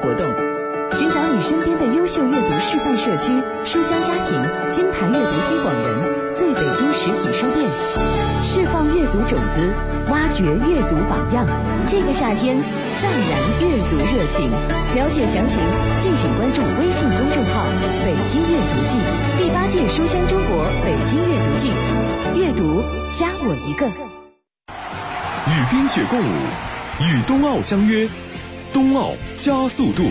活动。寻找你身边的优秀阅读示范社区、书香家庭、金牌阅读推广人、最北京实体书店，释放阅读种子，挖掘阅读榜样。这个夏天，再燃阅读热情。了解详情，敬请关注微信公众号“北京阅读季”第8届书香中国北京阅读季，阅读加我一个。 与冰雪共舞，与冬奥相约，冬奥加速度。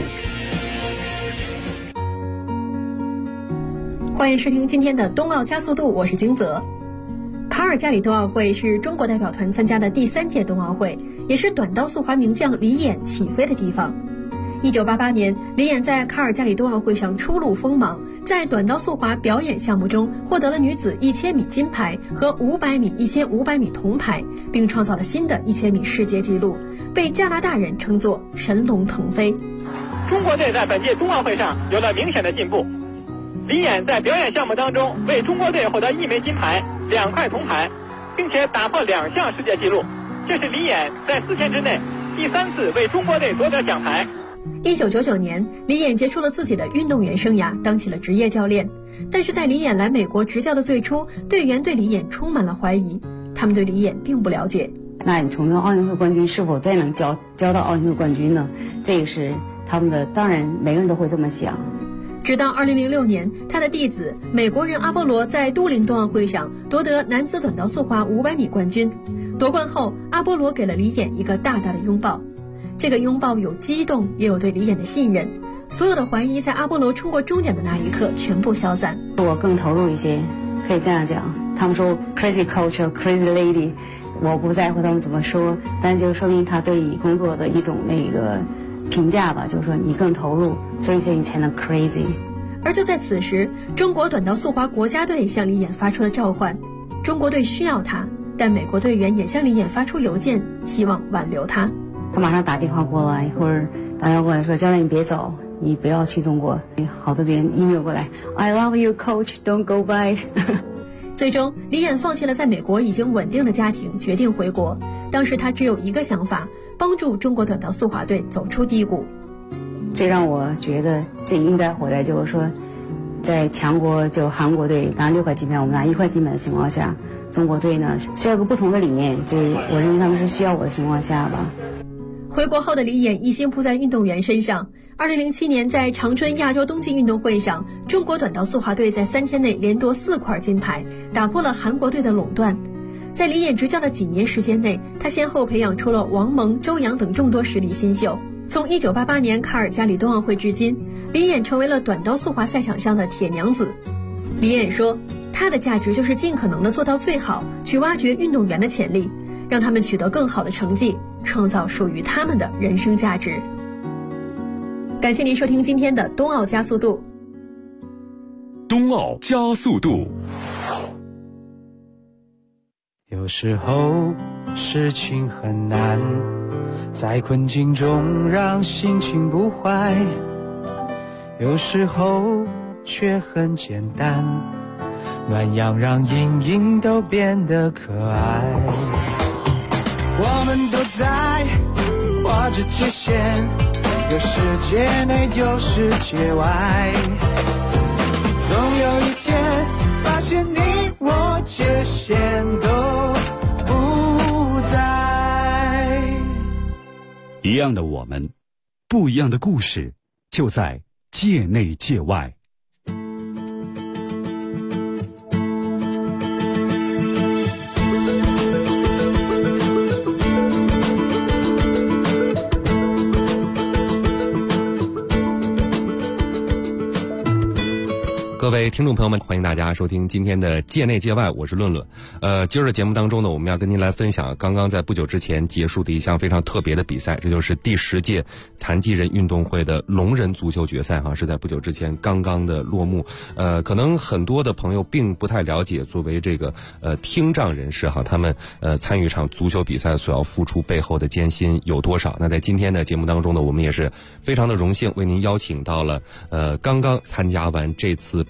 欢迎收听今天的冬奥加速度，我是金泽。卡尔加里冬奥会是中国代表团参加的第3届冬奥会，也是短道速滑名将李演起飞的地方。1988年，李演在卡尔加里冬奥会上初露锋芒，在短道速滑表演项目中获得了女子1000米金牌和500米、1500米铜牌，并创造了新的1000米世界纪录，被加拿大人称作神龙腾飞。 中国队在本届冬奥会上有了明显的进步。李演在表演项目当中为中国队获得1枚金牌、2块铜牌，并且打破2项世界纪录，这是李演在4天之内第3次为中国队夺得奖牌。 1999年，李演结束了自己的运动员生涯，当起了职业教练。但是在李演来美国执教的最初，队员对李演充满了怀疑，他们对李演并不了解。 那你从奥运会冠军是否再能教到奥运会冠军呢？这个是他们的，当然每个人都会这么想。 直到2006年，他的弟子美国人阿波罗在都灵冬奥会上夺得男子短道速滑500米冠军。夺冠后，阿波罗给了李演一个大大的拥抱。这个拥抱有激动，也有对李演的信任。所有的怀疑在阿波罗冲过终点的那一刻全部消散。 我更投入一些，可以这样讲。他们说 crazy coach crazy lady， 我不在乎他们怎么说，但就说明他对你工作的一种评价吧，就是说你更投入，所以你才能 crazy。 而就在此时，中国短道速滑国家队向李演发出了召唤。中国队需要他，但美国队员也向李演发出邮件，希望挽留他。 他马上打电话过来，或者打电话过来说，教练你别走，你不要去中国。好多人 email 过来 I love you coach, don't go back 最终李演放弃了在美国已经稳定的家庭，决定回国。当时他只有一个想法，帮助中国短道速滑队走出低谷。 最让我觉得自己应该回来，就是说在强国就韩国队拿6块金牌，我们拿1块金牌的情况下，中国队呢需要一个不同的理念，就我认为他们是需要我的情况下吧。 回国后的李演一心扑在运动员身上。2007年在长春亚洲冬季运动会上，中国短道速滑队在3天内连夺4块金牌，打破了韩国队的垄断。在李演执教的几年时间内，他先后培养出了王蒙、周洋等众多实力新秀。从1988年卡尔加里冬奥会至今，李演成为了短道速滑赛场上的铁娘子。李演说，他的价值就是尽可能的做到最好，去挖掘运动员的潜力，让他们取得更好的成绩，创造属于他们的人生价值。感谢您收听今天的冬奥加速度。 冬奥加速度。 有时候事情很难，在困境中让心情不坏，有时候却很简单，暖阳让阴影都变得可爱。我们都在画着界限，有世界内有世界外，总有一天发现你我界限都不在。 一样的我们，不一样的故事，就在界内界外。 各位听众朋友们，欢迎大家收听今天的界内界外，我是论论。今儿的节目当中呢，我们要跟您来分享刚刚在不久之前结束的一项非常特别的比赛，这就是第10届残疾人运动会的聋人足球决赛是在不久之前刚刚的落幕。可能很多的朋友并不太了解，作为这个听障人士他们参与一场足球比赛所要付出背后的艰辛有多少。那在今天的节目当中呢，我们也是非常的荣幸为您邀请到了刚刚参加完这次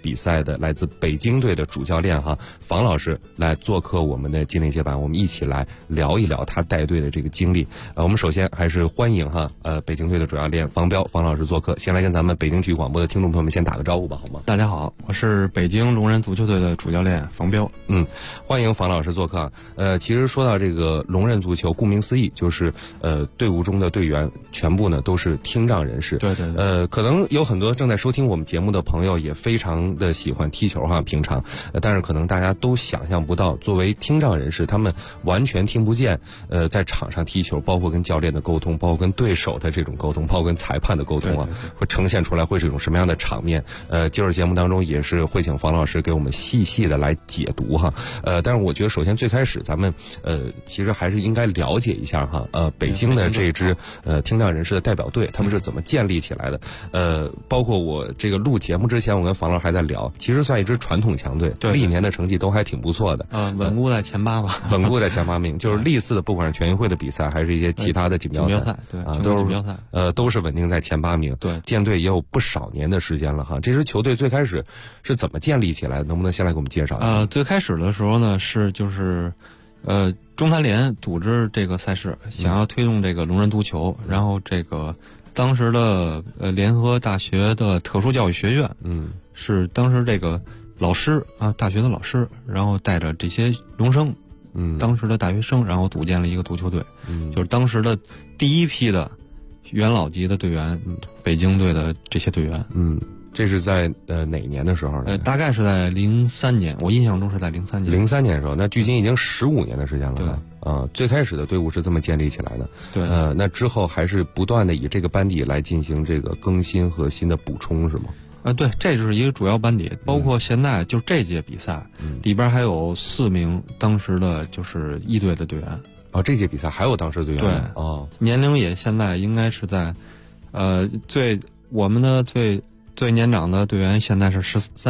比赛的来自北京队的主教练房老师来做客我们的界内接班，我们一起来聊一聊他带队的这个经历。我们首先还是欢迎北京队的主教练房彪房老师做客，先来跟咱们北京体育广播的听众朋友们先打个招呼吧，好吗？ 大家好，我是北京龙人足球队的主教练房彪。 欢迎房老师做客。其实说到这个龙人足球，顾名思义就是队伍中的队员全部呢都是听障人士。 对。 可能有很多正在收听我们节目的朋友也非常的喜欢踢球平常，但是可能大家都想象不到，作为听障人士，他们完全听不见，在场上踢球，包括跟教练的沟通，包括跟对手的这种沟通，包括跟裁判的沟通会呈现出来会是一种什么样的场面？今儿节目当中也是会请房老师给我们细细的来解读但是我觉得首先最开始咱们其实还是应该了解一下北京的这支听障人士的代表队他们是怎么建立起来的。包括我这个录节目之前，我跟房老师还在聊，其实算一支传统强队，历年的成绩都还挺不错的， 稳固在前8吧， 稳固在前8名。就是历次的不管是全运会的比赛，还是一些其他的锦标赛，都是稳定在前8名。 对， 建队也有不少年的时间了这支球队最开始是怎么建立起来的？能不能先来给我们介绍一下？ 最开始的时候呢，中坛联组织这个赛事，想要推动这个龙人足球，然后这个当时的联合大学的特殊教育学院，是当时这个老师大学的老师，然后带着这些龙生，当时的大学生，然后组建了一个足球队，就是当时的第一批的元老级的队员，北京队的这些队员。 这是在哪年的时候呢？ 大概是在03年，我印象中是在03年。 03年的时候，那距今已经15年的时间了。最开始的队伍是这么建立起来的。 对。 那之后还是不断的以这个班底来进行这个更新和新的补充，是吗？ 对，这就是一个主要班底，包括现在就这届比赛里边还有4名当时的就是一队的队员。 这届比赛还有当时的队员。 对。年龄也现在应该是在，我们的最年长的队员现在是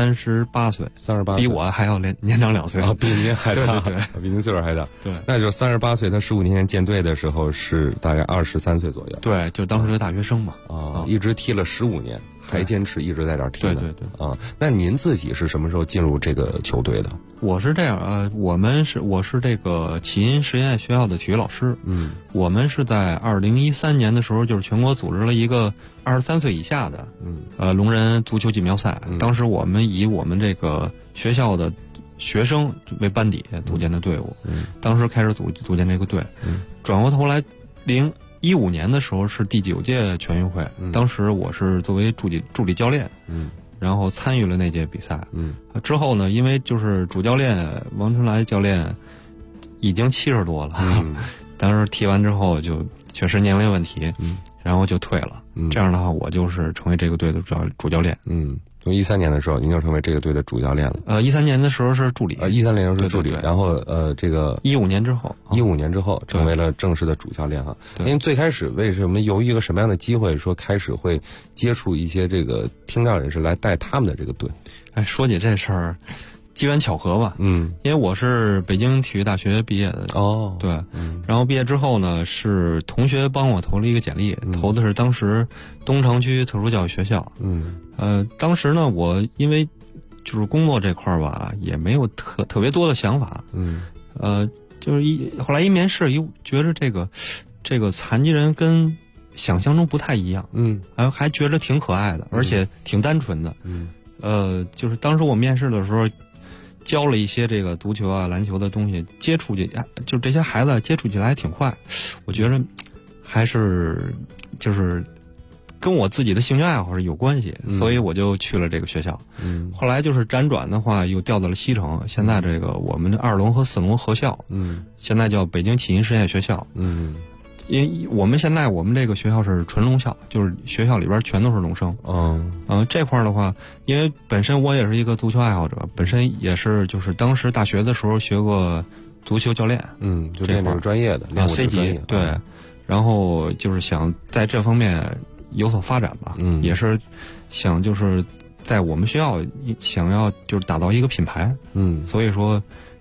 38岁，38岁，比我还要年长2岁比您还大， 对， 比您岁数还大。 对， 那就38岁，他15年前建队的时候是大概23岁左右。 对，就当时的大学生嘛。 一直踢了15年，还坚持一直在这儿踢的。 对。 那您自己是什么时候进入这个球队的？ 我是这样我是这个启音实验学校的体育老师。我们是在2013年的时候，就是全国组织了一个23岁以下的龙人足球锦标赛。当时我们以我们这个学校的学生为班底组建的队伍。当时开始组建这个队。转过头来2015年的时候是第9届全运会。当时我是作为助理教练。然后参与了那届比赛。之后呢，因为就是主教练王春来教练已经70多了。当时踢完之后就确实年龄问题。然后就退了。这样的话，我就是成为这个队的主教练。 从13年的时候，您就成为这个队的主教练了。 13年的时候是助理。 13年的时候是助理， 对。 然后这个 15年之后成为了正式的主教练因为最开始为什么由于一个什么样的机会说开始会接触一些这个听障人士来带他们的这个队？ 说起这事儿，机缘巧合吧。因为我是北京体育大学毕业的。对。然后毕业之后呢，是同学帮我投了一个简历，投的是当时东城区特殊教育学校。当时呢，我因为就是工作这块儿吧，也没有特别多的想法。就是后来一面试，觉得这个残疾人跟想象中不太一样。还觉得挺可爱的，而且挺单纯的。就是当时我面试的时候，教了一些这个足球篮球的东西，接触就这些孩子接触起来还挺快。我觉得还是就是跟我自己的兴趣爱好是有关系，所以我就去了这个学校。后来就是辗转的话，又调到了西城，现在这个我们的2龙和4龙合校。现在叫北京启音实验学校。因为我们这个学校是纯龙校，就是学校里边全都是龙生。这块的话，因为本身我也是一个足球爱好者，本身也是就是当时大学的时候学过足球教练。 就练这个专业的，练 C 级。对。然后就是想在这方面有所发展吧。也是想就是在我们学校想要就是打造一个品牌。所以说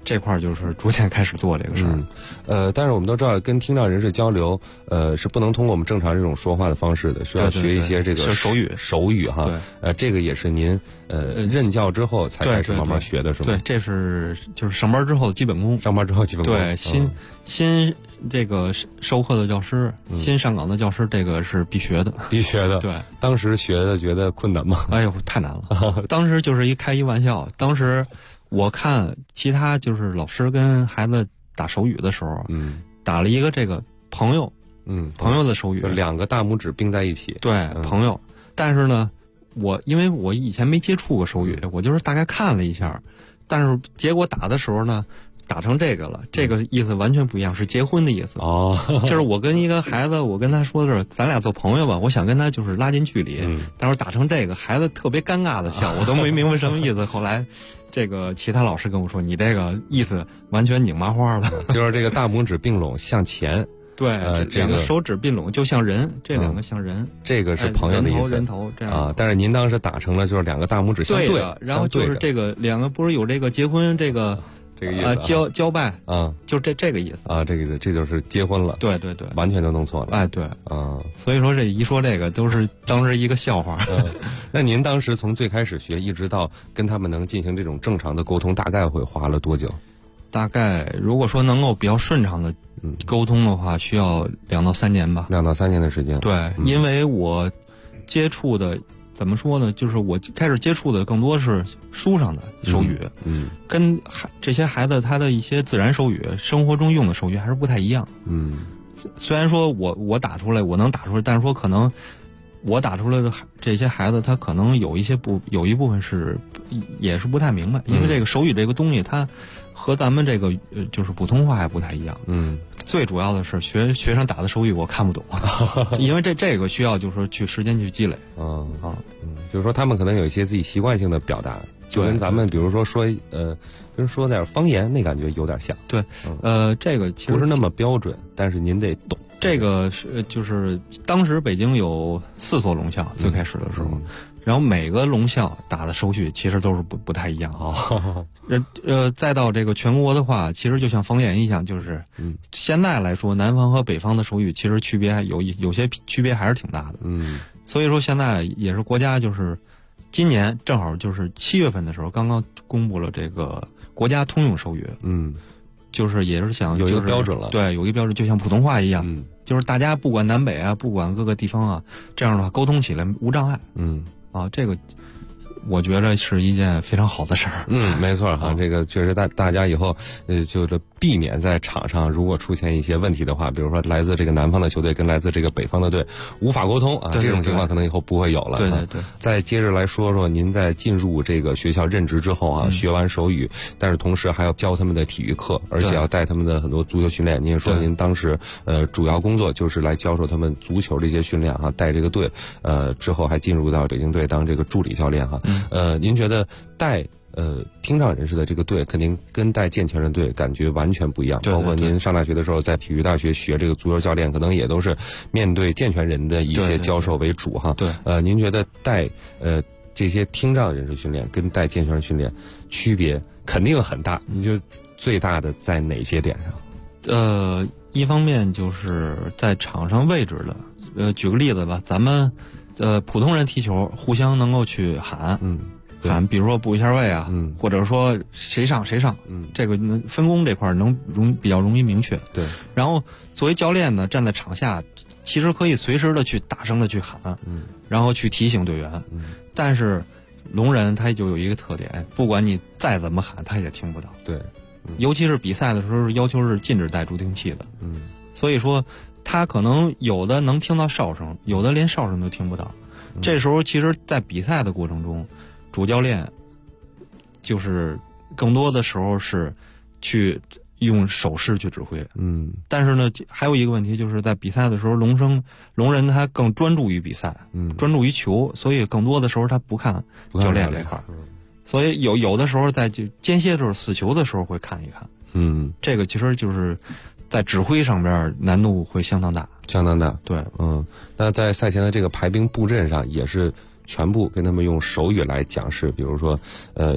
这块就是逐渐开始做这个事儿。但是我们都知道，跟听障人士交流，是不能通过我们正常这种说话的方式的，需要学一些这个手语哈。这个也是您任教之后才开始慢慢学的，是吗？ 对，这是就是上班之后的基本功。 上班之后基本功。 对，新这个授课的教师，新上岗的教师，这个是必学的。 必学的。 对， 当时学的觉得困难吗？ 哎呦，太难了。当时就是开一玩笑。当时我看其他就是老师跟孩子打手语的时候，打了一个这个朋友，朋友的手语， 就2个大拇指并在一起。 对，朋友。但是呢，因为我以前没接触过手语，我就是大概看了一下，但是结果打的时候呢，打成这个了，这个意思完全不一样，是结婚的意思。就是我跟一个孩子，我跟他说的是咱俩做朋友吧，我想跟他就是拉近距离，但是打成这个，孩子特别尴尬的笑，我都没明白什么意思。后来这个其他老师跟我说，你这个意思完全拧麻花了， 就是这个大拇指并拢向前。 对，2个手指并拢就像人，这2个像人， 这个是朋友的意思。 人头这样啊，但是您当时打成了就是2个大拇指相对， 然后就是这个2个不是有这个结婚这个意思交拜啊， 就这个意思啊，这个这就是结婚了。 对对对， 完全都弄错了。 哎，对啊，所以说这一说这个都是当时一个笑话。 那您当时从最开始学一直到跟他们能进行这种正常的沟通，大概会花了多久？ 大概如果说能够比较顺畅的沟通的话，需要2到3年吧。 2到3年的时间。 对，因为我接触的怎么说呢？就是我开始接触的更多是书上的手语，跟这些孩子他的一些自然手语、生活中用的手语还是不太一样。虽然说我打出来，我能打出来，但是说可能我打出来的这些孩子，他可能有一部分是也是不太明白，因为这个手语这个东西，它和咱们这个就是普通话还不太一样。最主要的是学生打的手语我看不懂，因为这个需要就是说去时间去积累。 就是说他们可能有一些自己习惯性的表达，就跟咱们比如说跟说点方言那感觉有点像。 对，这个其实不是那么标准，但是您得懂。 这个是就是当时北京有4所聋校，最开始的时候。然后每个聋校打的手语其实都是不太一样。再到这个全国的话，其实就像方言一样，就是现在来说，南方和北方的手语其实区别有些区别还是挺大的。所以说现在也是国家就是今年正好就是7月份的时候，刚刚公布了这个国家通用手语。就是也是想有一个标准了。 对，有一个标准，就像普通话一样。就是大家不管南北啊，不管各个地方啊，这样的话沟通起来无障碍。这个我觉得是一件非常好的事儿。 没错哈，这个确实大家以后就是避免在场上如果出现一些问题的话，比如说来自这个南方的球队跟来自这个北方的队无法沟通啊，这种情况可能以后不会有了。 对对对。 再接着来说说您在进入这个学校任职之后啊，学完手语，但是同时还要教他们的体育课，而且要带他们的很多足球训练。您也说您当时主要工作就是来教授他们足球的一些训练哈，带这个队，之后还进入到北京队当这个助理教练哈。您觉得带听障人士的这个队肯定跟带健全人队感觉完全不一样。包括您上大学的时候在体育大学学这个足球教练，可能也都是面对健全人的一些教授为主哈。您觉得带这些听障人士训练跟带健全人训练区别肯定很大，你觉得最大的在哪些点上？ 一方面就是在场上位置的，举个例子吧，咱们普通人踢球互相能够去喊，比如说补一下位啊，或者说谁上谁上，这个分工这块比较容易明确。 对。 然后作为教练呢，站在场下，其实可以随时的去大声的去喊，然后去提醒队员。但是聋人他就有一个特点，不管你再怎么喊，他也听不到。 对。 尤其是比赛的时候，要求是禁止带助听器的。所以说他可能有的能听到哨声，有的连哨声都听不到。这时候其实在比赛的过程中，主教练就是更多的时候是去用手势去指挥。但是呢还有一个问题，就是在比赛的时候，聋人他更专注于比赛，专注于球，所以更多的时候他不看教练这块。所以有的时候在间歇就是死球的时候会看一看。这个其实就是在指挥上边难度会相当大。对。 那在赛前的这个排兵布阵上也是全部跟他们用手语来讲示，比如说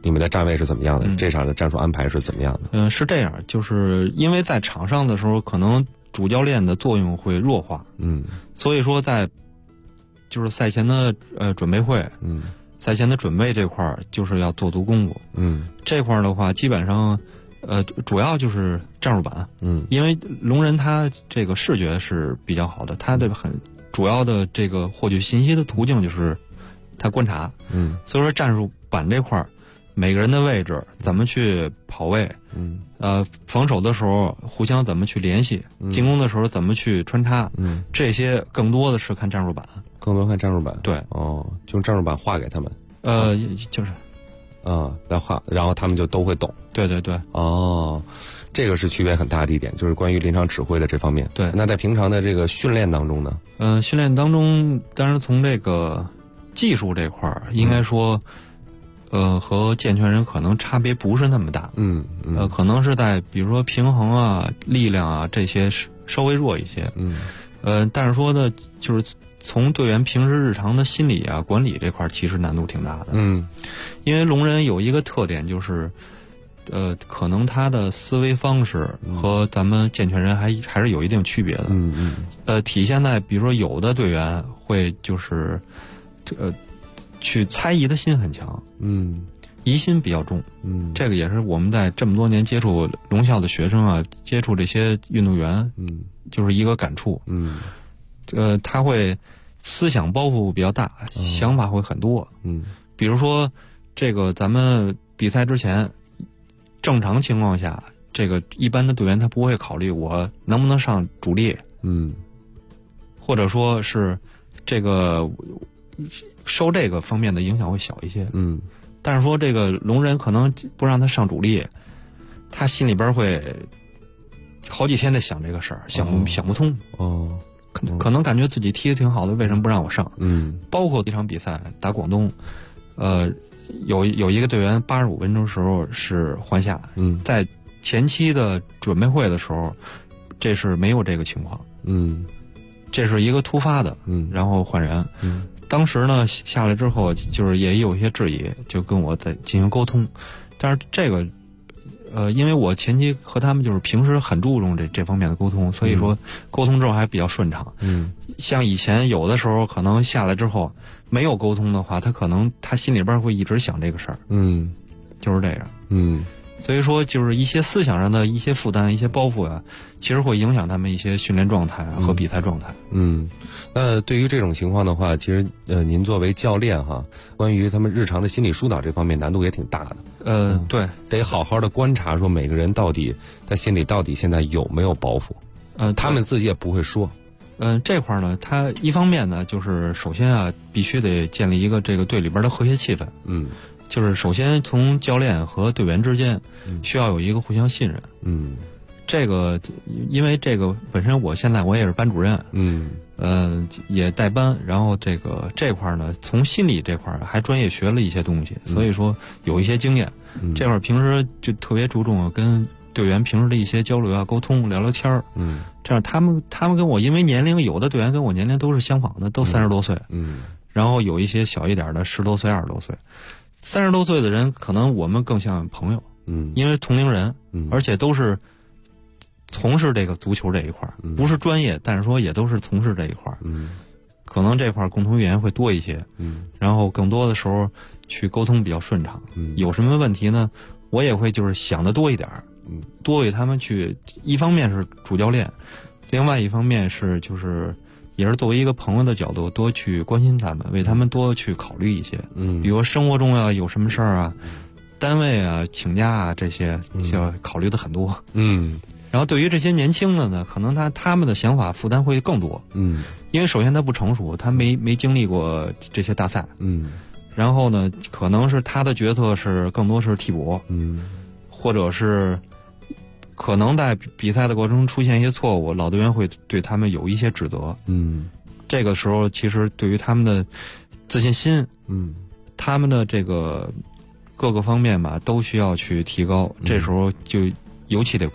你们的站位是怎么样的？这场的战术安排是怎么样的？ 是这样，就是因为在场上的时候，可能主教练的作用会弱化，所以说在就是赛前的准备会，赛前的准备这块儿就是要做足功夫，这块儿的话基本上主要就是战术板，因为龙人他这个视觉是比较好的，他的很主要的这个获取信息的途径就是他观察，所以说战术板这块儿每个人的位置怎么去跑位，防守的时候互相怎么去联系，进攻的时候怎么去穿插，这些更多的是看战术板， 对，就用战术板画给他们， 就是来画，然后他们就都会懂。 对， 这个是区别很大的一点，就是关于临场指挥的这方面。 对， 那在平常的这个训练当中呢？ 训练当中，当然从这个技术这块儿，应该说，和健全人可能差别不是那么大。可能是在比如说平衡啊、力量啊这些稍微弱一些。但是说呢，就是从队员平时日常的心理啊、管理这块儿，其实难度挺大的。因为龙人有一个特点就是，可能他的思维方式和咱们健全人还是有一定区别的。体现在比如说有的队员会就是去猜疑的心很强，疑心比较重，这个也是我们在这么多年接触龙校的学生啊，接触这些运动员，就是一个感触，他会思想包袱比较大，想法会很多，比如说这个咱们比赛之前，正常情况下，这个一般的队员他不会考虑我能不能上主力，或者说是这个受这个方面的影响会小一些，但是说这个龙人可能不让他上主力，他心里边会好几天在想这个事儿，想不通，可能感觉自己踢得挺好的，为什么不让我上？包括一场比赛打广东，有一个队员85分钟时候是换下，在前期的准备会的时候，这是没有这个情况，这是一个突发的，然后换人，当时呢下来之后就是也有一些质疑，就跟我在进行沟通，但是这个因为我前期和他们就是平时很注重这方面的沟通，所以说沟通之后还比较顺畅。像以前有的时候可能下来之后没有沟通的话，他心里边会一直想这个事儿。就是这样。所以说就是一些思想上的一些负担、一些包袱啊，其实会影响他们一些训练状态和比赛状态。 那对于这种情况的话，其实您作为教练哈，关于他们日常的心理疏导这方面难度也挺大的。 对， 得好好的观察，说每个人到底他心里到底现在有没有包袱。他们自己也不会说。 这块呢，他一方面呢，就是首先啊，必须得建立一个这个队里边的和谐气氛。就是首先从教练和队员之间需要有一个互相信任。这个因为这个本身我现在我也是班主任，也带班，然后这块呢，从心理这块还专业学了一些东西，所以说有一些经验。这块平时就特别注重跟队员平时的一些交流啊、沟通、聊聊天儿。这样他们跟我因为年龄，有的队员跟我年龄都是相仿的，都30多岁。然后有一些小一点的10多岁、20多岁。30多岁的人，可能我们更像朋友，因为同龄人，而且都是从事这个足球这一块，不是专业，但是说也都是从事这一块，可能这块共同语言会多一些，然后更多的时候去沟通比较顺畅，有什么问题呢，我也会就是想得多一点，多为他们去，一方面是主教练，另外一方面是就是也是作为一个朋友的角度，多去关心他们，为他们多去考虑一些。比如生活中啊有什么事儿啊，单位啊请假啊这些，就要考虑的很多。然后对于这些年轻的呢，可能他们的想法负担会更多。因为首先他不成熟，他没经历过这些大赛。然后呢，可能是他的角色是更多是替补。或者是可能在比赛的过程中出现一些错误，老队员会对他们有一些指责。这个时候其实对于他们的自信心，他们的这个各个方面吧，都需要去提高。这时候就尤其得关注。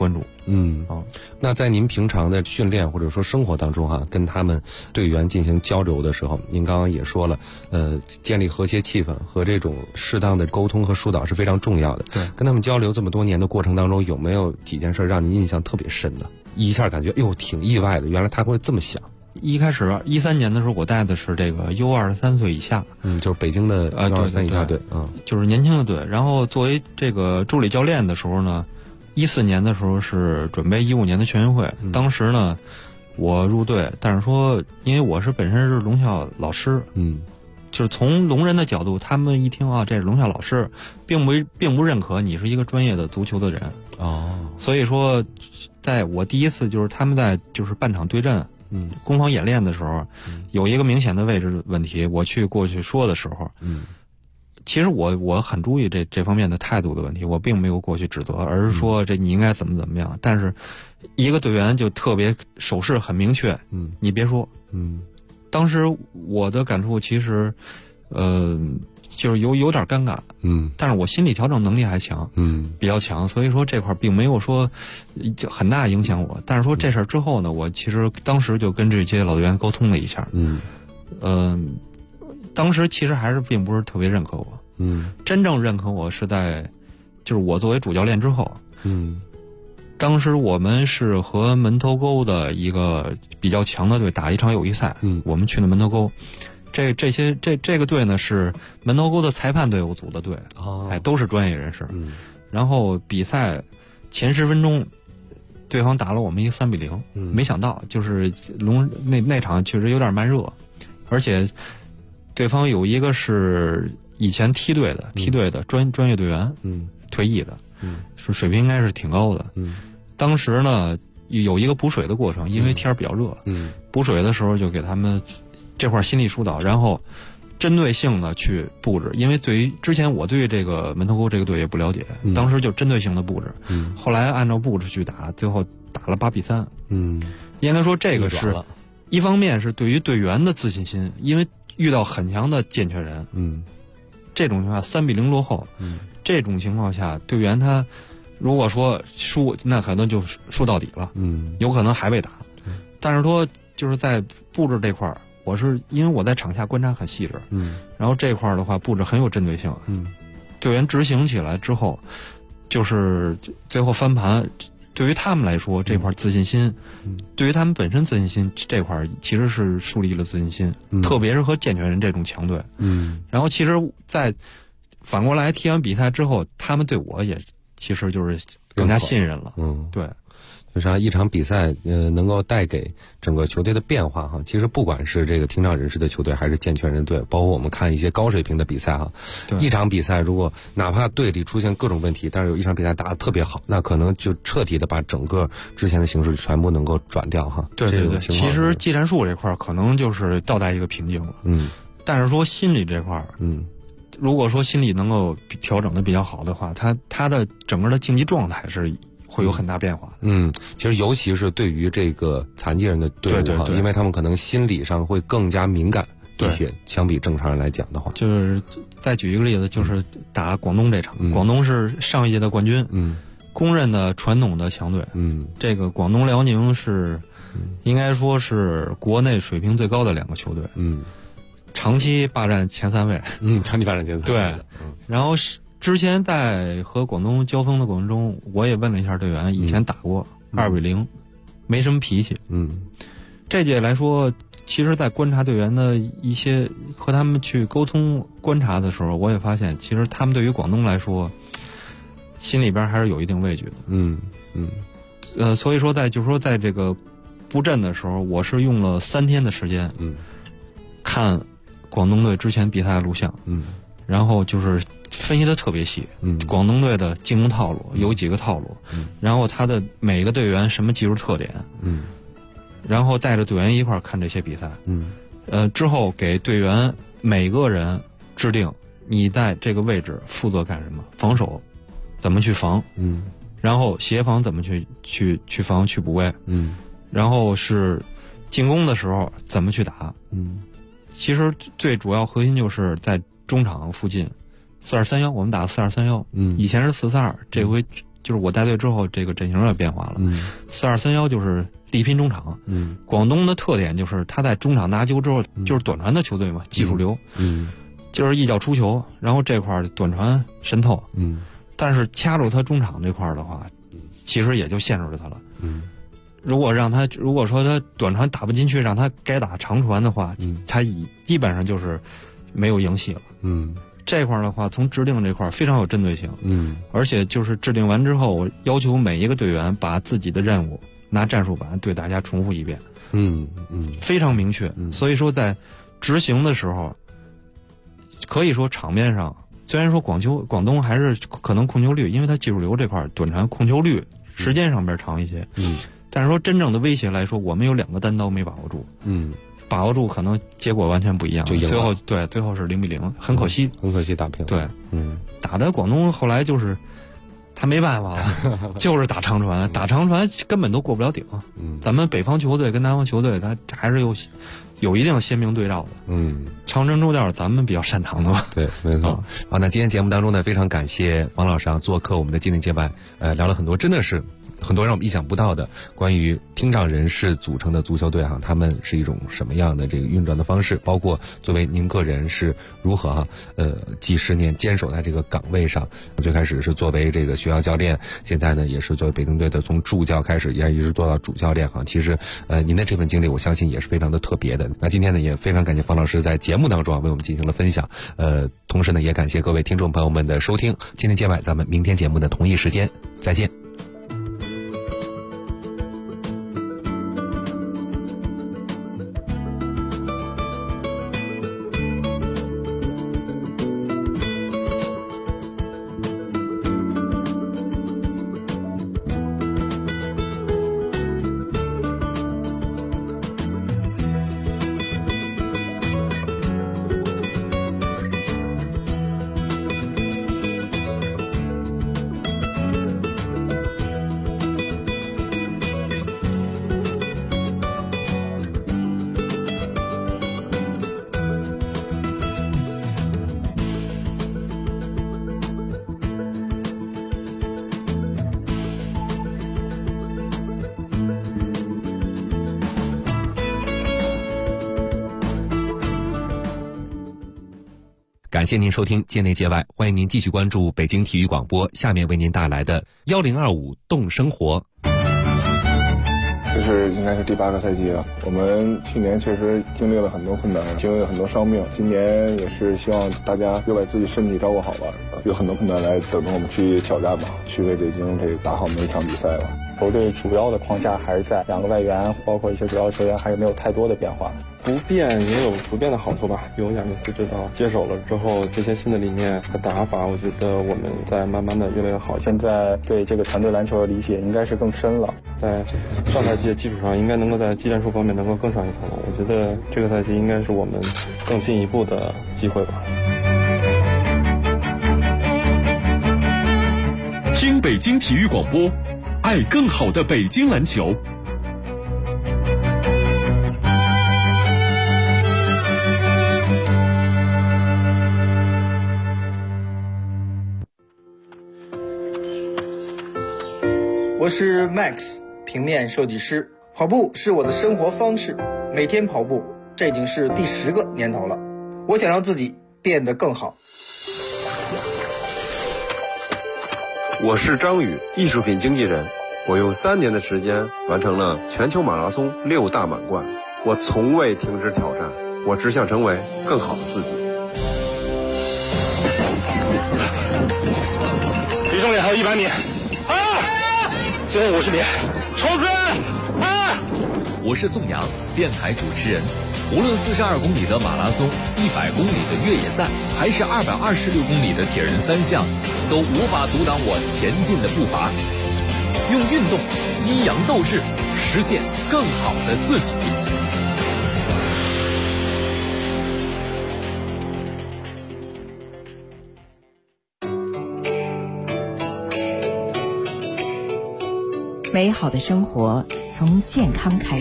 那在您平常的训练或者说生活当中跟他们队员进行交流的时候，您刚刚也说了，建立和谐气氛和这种适当的沟通和疏导是非常重要的。 对， 跟他们交流这么多年的过程当中，有没有几件事让您印象特别深的？一下感觉挺意外的，原来他会这么想。 一开始13年的时候，我带的是这个 U23岁以下， 就是北京的 U23以下队， 就是年轻的队。然后作为这个助理教练的时候呢，14年的时候是准备15年的全运会，当时呢我入队，但是说因为我是本身是龙校老师，就是从龙人的角度，他们一听这是龙校老师，并不认可你是一个专业的足球的人。所以说在我第一次就是他们在就是半场对阵攻防演练的时候，有一个明显的位置问题，我过去说的时候，其实我很注意这方面的态度的问题，我并没有过去指责，而是说这你应该怎么样。但是一个队员就特别手势很明确，你别说，当时我的感触其实，就是有点尴尬，但是我心理调整能力还强，比较强，所以说这块并没有说就很大影响我。但是说这事儿之后呢，我其实当时就跟这些老队员沟通了一下，当时其实还是并不是特别认可我，真正认可我是在就是我作为主教练之后，当时我们是和门头沟的一个比较强的队打一场友谊赛，我们去的门头沟。这个队呢是门头沟的裁判队伍组的队，都是专业人士。然后比赛前10分钟，对方打了我们一个3-0，没想到就是那场确实有点慢热，而且对方有一个是以前梯队的专业队员，退役的，是水平应该是挺高的。当时呢有一个补水的过程，因为天比较热，补水的时候就给他们这块心理疏导，然后针对性的去布置，因为对于之前我对这个门头沟这个队也不了解，当时就针对性的布置，后来按照布置去打，最后打了8-3。应该说这个是一方面是对于队员的自信心，因为遇到很强的健全人，这种情况3-0落后，这种情况下队员他如果说输，那可能就输到底了，有可能还被打。但是说就是在布置这块儿，我是因为我在场下观察很细致，然后这块儿的话布置很有针对性，队员执行起来之后，就是最后翻盘，对于他们来说这块自信心，对于他们本身自信心这块其实是树立了自信心，特别是和健全人这种强队，然后其实在反过来踢完比赛之后，他们对我也其实就是更加信任了，对。 就是一场比赛，能够带给整个球队的变化哈。其实不管是这个听障人士的球队，还是健全人队，包括我们看一些高水平的比赛哈。一场比赛如果哪怕队里出现各种问题，但是有一场比赛打得特别好，那可能就彻底的把整个之前的形势全部能够转掉哈。 对，其实技战术这块可能就是到达一个瓶颈了。但是说心理这块，如果说心理能够调整的比较好的话，他的整个的竞技状态是会有很大变化的。 其实尤其是对于这个残疾人的队伍哈，因为他们可能心理上会更加敏感一些，相比正常人来讲的话。 就是再举一个例子，就是打广东这场，广东是上一届的冠军，公认的传统的强队。这个广东辽宁是应该说是国内水平最高的2个球队。长期霸占前3位。 长期霸占前3位。 对，然后是。之前在和广东交锋的过程中，我也问了一下队员，以前打过2-0，没什么脾气。这届来说，其实在观察队员的一些和他们去沟通观察的时候，我也发现，其实他们对于广东来说，心里边还是有一定畏惧的。所以说在这个布阵的时候，我是用了3天的时间，看广东队之前比赛的录像，然后就是分析的特别细，广东队的进攻套路有几个套路，然后他的每个队员什么技术特点，然后带着队员一块儿看这些比赛，之后给队员每个人制定你在这个位置负责干什么，防守怎么去防，然后协防怎么去防去补位，然后是进攻的时候怎么去打，其实最主要核心就是在中场附近，4-2-3-1，我们打4-2-3-1，以前是4-4-2，这回就是我带队之后，这个阵型也变化了。4231就是力拼中场。广东的特点就是他在中场拿球之后，就是短传的球队嘛，技术流。就是一脚出球，然后这块短传渗透。但是掐住他中场这块的话，其实也就限制了他了。如果说他短传打不进去，让他该打长传的话，他基本上就是没有赢戏了。这块的话，从制定这块非常有针对性。而且就是制定完之后，我要求每一个队员把自己的任务拿战术板对大家重复一遍。非常明确。所以说在执行的时候，可以说场面上虽然说广东还是可能控球率，因为它技术流这块短传控球率时间上边长一些。但是说真正的威胁来说，我们有2个单刀没把握住。把握住可能结果完全不一样， 就赢了。 最后是0-0，很可惜， 打平。 对，打的广东后来就是他没办法了，就是打长传根本都过不了顶。咱们北方球队跟南方球队，他还是有一定鲜明对照的。长征周调咱们比较擅长的嘛。 对，没错。好，那今天节目当中呢，非常感谢王老师做客我们的境内街外，聊了很多，真的是很多让我们意想不到的关于听障人士组成的足球队他们是一种什么样的这个运转的方式，包括作为您个人是如何几十年坚守在这个岗位上，最开始是作为这个学校教练，现在呢也是作为北京队的从助教开始也一直做到主教练其实您的这份经历我相信也是非常的特别的。那今天呢也非常感谢方老师在节目当中为我们进行了分享，同时呢也感谢各位听众朋友们的收听。今天街外咱们明天节目的同一时间再见。感谢您收听界内界外，欢迎您继续关注北京体育广播，下面为您带来的1025动生活。 这是应该是第8个赛季了，我们去年确实经历了很多困难，经历了很多伤病，今年也是希望大家又把自己身体照顾好吧，有很多困难来等着我们去挑战吧，去为北京这打好每一场比赛吧。 球队主要的框架还是在2个外援，包括一些主要球员还是没有太多的变化。 不变也有不变的好处吧。有亚尼斯指导接手了之后，这些新的理念和打法，我觉得我们在慢慢的越来越好。 现在对这个团队篮球的理解应该是更深了， 在上赛季的基础上，应该能够在技战术方面能够更上一层楼。我觉得这个赛季应该是我们更进一步的机会吧。 听北京体育广播，爱更好的北京篮球。 我是 Max， 平面设计师。跑步是我的生活方式，每天跑步，这已经是第10个年头了。我想让自己变得更好。 我是张宇，艺术品经纪人。我用3年的时间完成了全球马拉松6大满贯。我从未停止挑战，我只想成为更好的自己。 离终点还有100米。最后50米，冲刺！ 我是宋阳，电台主持人。无论42公里的马拉松、100公里的越野赛，还是226公里的铁人3项，都无法阻挡我前进的步伐。用运动激扬斗志，实现更好的自己。 美好的生活从健康开始。